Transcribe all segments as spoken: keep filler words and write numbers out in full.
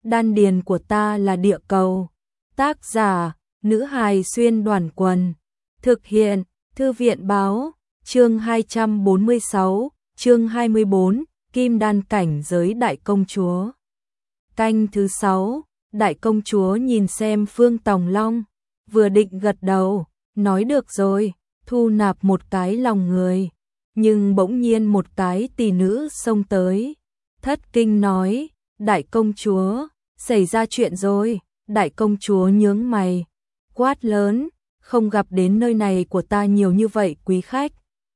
đan điền của ta là địa cầu. Tác giả, nữ hài xuyên đoàn quần. Thực hiện, thư viện báo, chương hai trăm bốn mươi sáu, chương hai mươi bốn, kim đan cảnh giới đại công chúa. Canh thứ sáu, đại công chúa nhìn xem Phương Tòng Long, vừa định gật đầu, nói được rồi, thu nạp một cái lòng người. Nhưng bỗng nhiên một cái tỷ nữ xông tới, thất kinh nói, đại công chúa, xảy ra chuyện rồi. Đại công chúa nhướng mày, quát lớn, không gặp đến nơi này của ta nhiều như vậy quý khách,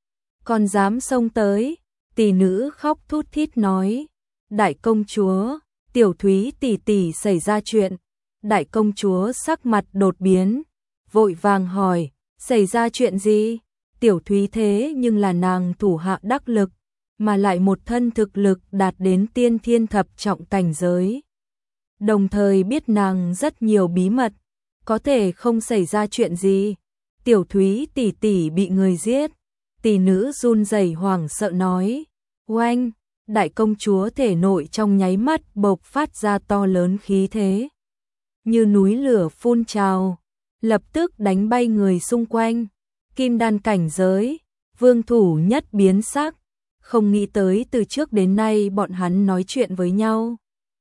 còn dám xông tới. Tỷ nữ khóc thút thít nói, đại công chúa, tiểu Thúy tỷ tỷ xảy ra chuyện. Đại công chúa sắc mặt đột biến, vội vàng hỏi, xảy ra chuyện gì? Tiểu Thúy thế nhưng là nàng thủ hạ đắc lực, mà lại một thân thực lực đạt đến tiên thiên thập trọng cảnh giới. Đồng thời biết nàng rất nhiều bí mật, có thể không xảy ra chuyện gì. Tiểu Thúy tỷ tỷ bị người giết. Tỷ nữ run rẩy hoảng sợ nói, oanh, đại công chúa thể nội trong nháy mắt bộc phát ra to lớn khí thế, như núi lửa phun trào, lập tức đánh bay người xung quanh. Kim đan cảnh giới, Vương Thủ Nhất biến sắc, không nghĩ tới từ trước đến nay bọn hắn nói chuyện với nhau,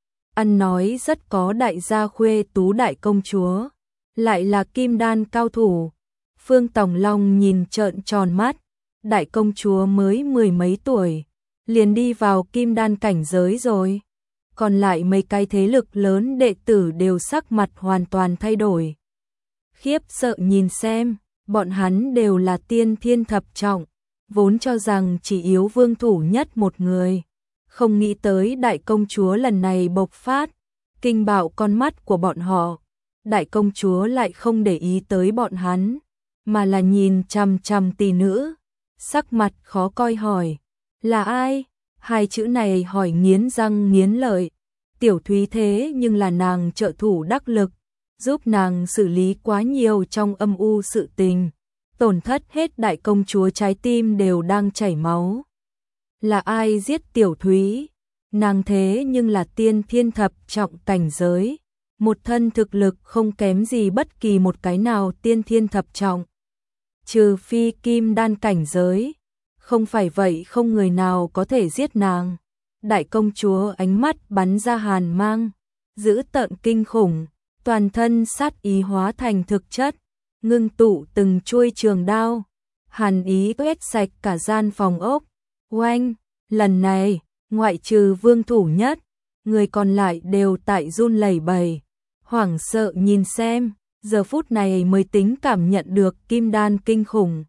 ăn nói rất có đại gia khuê tú đại công chúa, lại là kim đan cao thủ. Phương Tòng Long nhìn trợn tròn mắt, đại công chúa mới mười mấy tuổi, liền đi vào kim đan cảnh giới rồi. Còn lại mấy cái thế lực lớn đệ tử đều sắc mặt hoàn toàn thay đổi. Khiếp sợ nhìn xem, bọn hắn đều là tiên thiên thập trọng, vốn cho rằng chỉ yếu Vương Thủ Nhất một người. Không nghĩ tới đại công chúa lần này bộc phát, kinh bạo con mắt của bọn họ. Đại công chúa lại không để ý tới bọn hắn, mà là nhìn chằm chằm tỷ nữ, sắc mặt khó coi hỏi, là ai? Hai chữ này hỏi nghiến răng nghiến lợi. Tiểu Thúy thế nhưng là nàng trợ thủ đắc lực, giúp nàng xử lý quá nhiều trong âm u sự tình, tổn thất hết đại công chúa trái tim đều đang chảy máu. Là ai giết Tiểu Thúy? Nàng thế nhưng là tiên thiên thập trọng cảnh giới, một thân thực lực không kém gì bất kỳ một cái nào tiên thiên thập trọng, trừ phi kim đan cảnh giới, không phải vậy không người nào có thể giết nàng. Đại công chúa ánh mắt bắn ra hàn mang, dữ tợn kinh khủng, toàn thân sát ý hóa thành thực chất, ngưng tụ từng chuôi trường đao, hàn ý quét sạch cả gian phòng ốc. Oanh, lần này, ngoại trừ Vương Thủ Nhất, người còn lại đều tại run lẩy bẩy, hoảng sợ nhìn xem, giờ phút này mới tính cảm nhận được kim đan kinh khủng.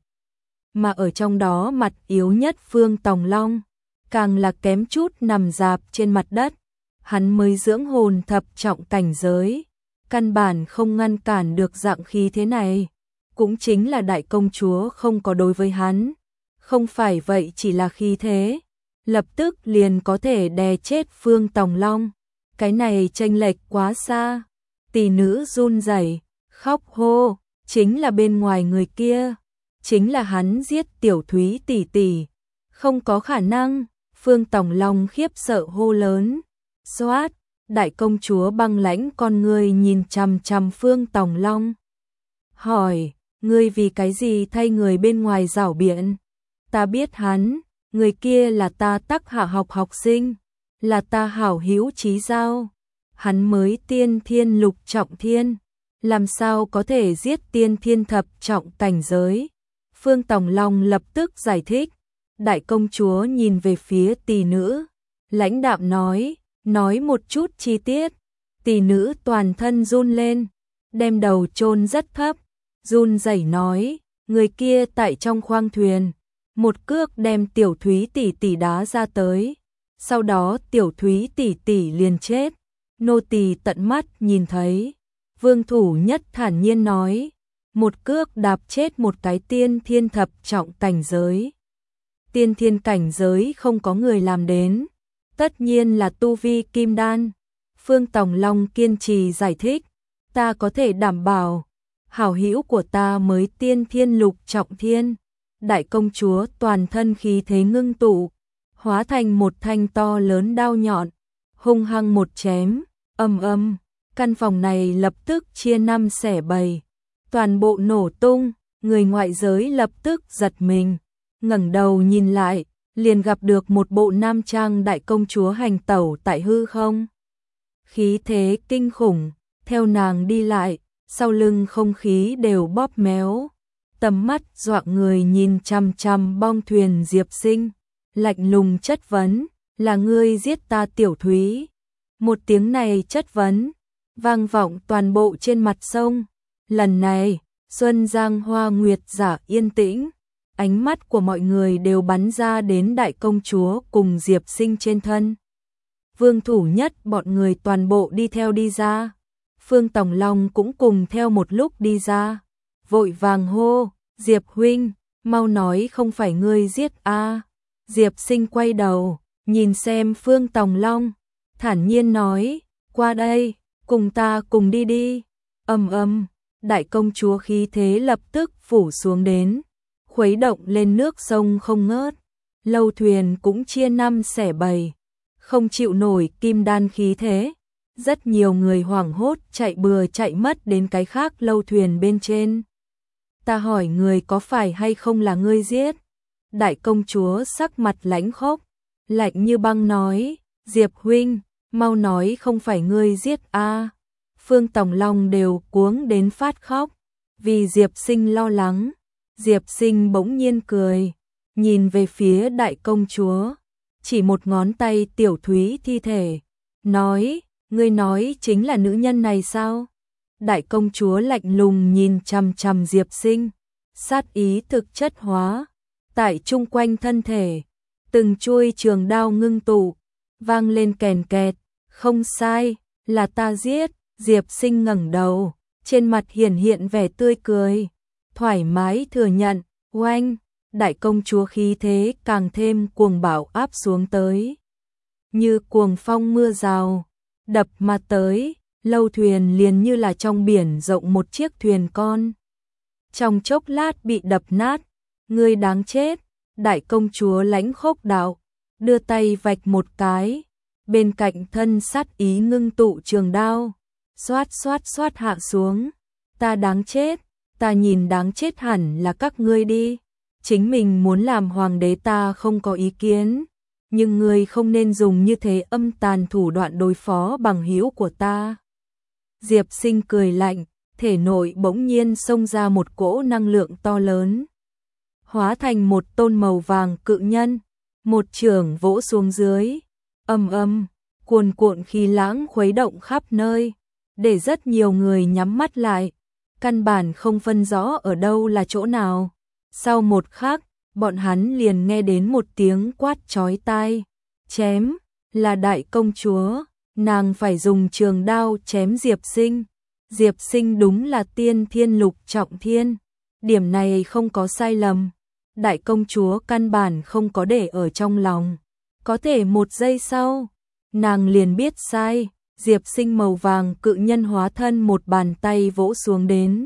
Mà ở trong đó mặt yếu nhất Phương Tòng Long, càng là kém chút nằm rạp trên mặt đất, hắn mới dưỡng hồn thập trọng cảnh giới, căn bản không ngăn cản được dạng khí thế này, cũng chính là đại công chúa không có đối với hắn, không phải vậy chỉ là khí thế, lập tức liền có thể đè chết Phương Tòng Long, cái này chênh lệch quá xa. Tỷ nữ run rẩy, khóc hô, chính là bên ngoài người kia, chính là hắn giết Tiểu Thúy tỷ tỷ, không có khả năng. Phương Tòng Long khiếp sợ hô lớn. Xoát, đại công chúa băng lãnh con ngươi nhìn chằm chằm Phương Tòng Long, hỏi, ngươi vì cái gì thay người bên ngoài giảo biện? Ta biết hắn, người kia là ta Tắc Hạ học học sinh, là ta hảo hữu chí giao, hắn mới tiên thiên lục trọng thiên, làm sao có thể giết tiên thiên thập trọng cảnh giới? Phương Tòng Long lập tức giải thích. Đại công chúa nhìn về phía tỷ nữ, lãnh đạm nói, nói một chút chi tiết. Tỷ nữ toàn thân run lên, đem đầu chôn rất thấp, run rẩy nói, người kia tại trong khoang thuyền, một cước đem Tiểu Thúy tỷ tỷ đá ra tới, sau đó Tiểu Thúy tỷ tỷ liền chết, nô tỳ tận mắt nhìn thấy. Vương Thủ Nhất thản nhiên nói, một cước đạp chết một cái tiên thiên thập trọng cảnh giới. Tiên thiên cảnh giới không có người làm đến, tất nhiên là tu vi kim đan. Phương Tòng Long kiên trì giải thích, ta có thể đảm bảo, hảo hữu của ta mới tiên thiên lục trọng thiên. Đại công chúa toàn thân khí thế ngưng tụ, hóa thành một thanh to lớn đao nhọn, hung hăng một chém, Ầm ầm, căn phòng này lập tức chia năm xẻ bảy, toàn bộ nổ tung, người ngoại giới lập tức giật mình, ngẩng đầu nhìn lại, liền gặp được một bộ nam trang đại công chúa hành tẩu tại hư không. Khí thế kinh khủng, theo nàng đi lại, sau lưng không khí đều bóp méo, tầm mắt dọa người nhìn chằm chằm bong thuyền Diệp Sinh, lạnh lùng chất vấn, là ngươi giết ta Tiểu Thúy. Một tiếng này chất vấn, vang vọng toàn bộ trên mặt sông. Lần này, Xuân Giang Hoa Nguyệt giả yên tĩnh, ánh mắt của mọi người đều bắn ra đến đại công chúa cùng Diệp Sinh trên thân. Vương Thủ Nhất bọn người toàn bộ đi theo đi ra, Phương Tòng Long cũng cùng theo một lúc đi ra, vội vàng hô, Diệp huynh, mau nói không phải ngươi giết a. Diệp Sinh quay đầu, nhìn xem Phương Tòng Long, thản nhiên nói, qua đây, cùng ta cùng đi đi. Ầm ầm, đại công chúa khí thế lập tức phủ xuống đến, khuấy động lên nước sông không ngớt, lâu thuyền cũng chia năm xẻ bảy, không chịu nổi kim đan khí thế. Rất nhiều người hoảng hốt chạy bừa chạy mất đến cái khác lâu thuyền bên trên. Ta hỏi người có phải hay không là ngươi giết? Đại công chúa sắc mặt lãnh khốc, lạnh như băng nói, Diệp huynh, mau nói không phải ngươi giết a. Phương Tòng Long đều cuống đến phát khóc, vì Diệp Sinh lo lắng. Diệp Sinh bỗng nhiên cười, nhìn về phía đại công chúa, chỉ một ngón tay Tiểu Thúy thi thể, nói, ngươi nói chính là nữ nhân này sao? Đại công chúa lạnh lùng nhìn chằm chằm Diệp Sinh, sát ý thực chất hóa, tại chung quanh thân thể, từng chuôi trường đao ngưng tụ, vang lên kèn kẹt, không sai, là ta giết. Diệp Sinh ngẩng đầu, trên mặt hiển hiện vẻ tươi cười, thoải mái thừa nhận, oanh, đại công chúa khí thế càng thêm cuồng bạo áp xuống tới. Như cuồng phong mưa rào, đập mà tới, lâu thuyền liền như là trong biển rộng một chiếc thuyền con. Trong chốc lát bị đập nát, ngươi đáng chết, đại công chúa lãnh khốc đạo, đưa tay vạch một cái, bên cạnh thân sát ý ngưng tụ trường đao, xoát xoát xoát hạ xuống, ta đáng chết, ta nhìn đáng chết hẳn là các ngươi đi, chính mình muốn làm hoàng đế ta không có ý kiến, nhưng ngươi không nên dùng như thế âm tàn thủ đoạn đối phó bằng hữu của ta. Diệp Sinh cười lạnh, thể nội bỗng nhiên xông ra một cỗ năng lượng to lớn, hóa thành một tôn màu vàng cự nhân, một chưởng vỗ xuống dưới, ầm ầm, cuồn cuộn khí lãng khuấy động khắp nơi, để rất nhiều người nhắm mắt lại, căn bản không phân rõ ở đâu là chỗ nào. Sau một khắc, bọn hắn liền nghe đến một tiếng quát chói tai, chém, là đại công chúa, nàng phải dùng trường đao chém Diệp Sinh. Diệp Sinh đúng là tiên thiên lục trọng thiên, điểm này không có sai lầm, đại công chúa căn bản không có để ở trong lòng, có thể một giây sau, nàng liền biết sai. Diệp Sinh màu vàng cự nhân hóa thân một bàn tay vỗ xuống đến,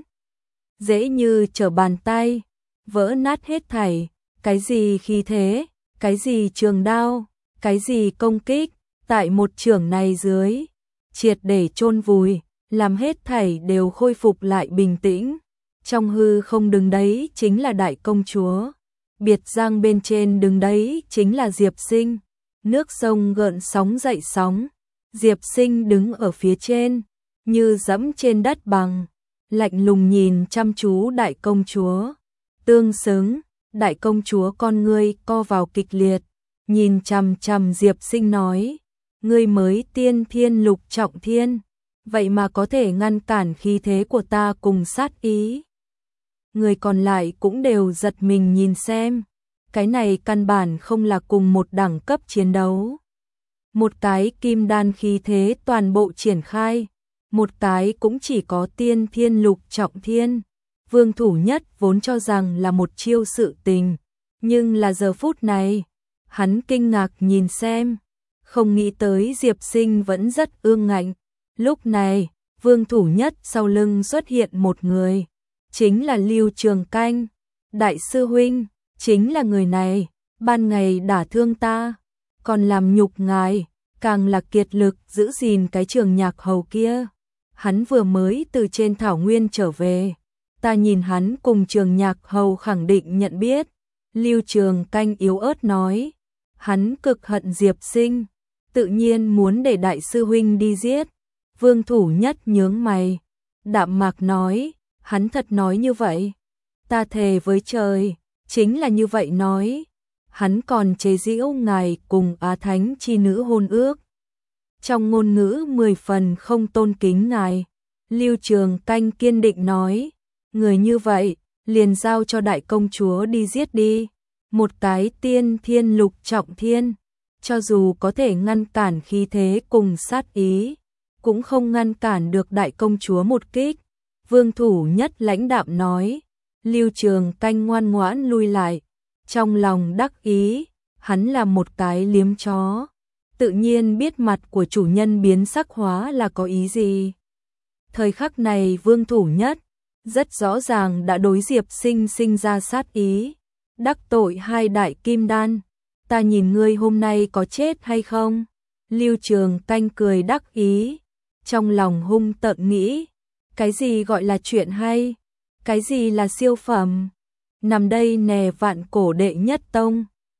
dễ như trở bàn tay, vỡ nát hết thảy, cái gì khí thế, cái gì trường đao, cái gì công kích, tại một chưởng này dưới, triệt để chôn vùi, làm hết thảy đều khôi phục lại bình tĩnh. Trong hư không đứng đấy chính là đại công chúa, biệt giang bên trên đứng đấy chính là Diệp Sinh, nước sông gợn sóng dậy sóng. Diệp Sinh đứng ở phía trên, như dẫm trên đất bằng, lạnh lùng nhìn chăm chú đại công chúa. Tương xứng, đại công chúa con ngươi co vào kịch liệt, nhìn chằm chằm Diệp Sinh nói, ngươi mới tiên thiên lục trọng thiên, vậy mà có thể ngăn cản khí thế của ta cùng sát ý. Người còn lại cũng đều giật mình nhìn xem, cái này căn bản không là cùng một đẳng cấp chiến đấu. Một cái kim đan khí thế toàn bộ triển khai, một cái cũng chỉ có tiên thiên lục trọng thiên. Vương Thủ Nhất vốn cho rằng là một chiêu sự tình, nhưng là giờ phút này, hắn kinh ngạc nhìn xem, không nghĩ tới Diệp Sinh vẫn rất ương ngạnh. Lúc này, Vương Thủ Nhất sau lưng xuất hiện một người, chính là Lưu Trường Canh, đại sư huynh, chính là người này, ban ngày đả thương ta, còn làm nhục ngài, càng là kiệt lực giữ gìn cái Trường Nhạc Hầu kia. Hắn vừa mới từ trên thảo nguyên trở về, ta nhìn hắn cùng Trường Nhạc Hầu khẳng định nhận biết. Lưu Trường Canh yếu ớt nói, hắn cực hận Diệp Sinh, tự nhiên muốn để đại sư huynh đi giết. Vương Thủ Nhất nhướng mày, đạm mạc nói, hắn thật nói như vậy. Ta thề với trời, chính là như vậy nói. Hắn còn chế giễu ngài cùng Á Thánh chi nữ hôn ước. Trong ngôn ngữ mười phần không tôn kính ngài. Lưu Trường Canh kiên định nói, người như vậy, liền giao cho đại công chúa đi giết đi. Một cái tiên thiên lục trọng thiên, cho dù có thể ngăn cản khí thế cùng sát ý, cũng không ngăn cản được đại công chúa một kích. Vương Thủ Nhất lãnh đạm nói. Lưu Trường Canh ngoan ngoãn lui lại, trong lòng đắc ý, hắn là một cái liếm chó, tự nhiên biết mặt của chủ nhân biến sắc hóa là có ý gì. Thời khắc này Vương Thủ Nhất rất rõ ràng đã đối Diệp Sinh sinh ra sát ý, đắc tội hai đại kim đan, ta nhìn ngươi hôm nay có chết hay không. Lưu Trường Canh cười đắc ý, trong lòng hung tợn nghĩ, cái gì gọi là chuyện hay, cái gì là siêu phẩm, nằm đây nè vạn cổ đệ nhất tông.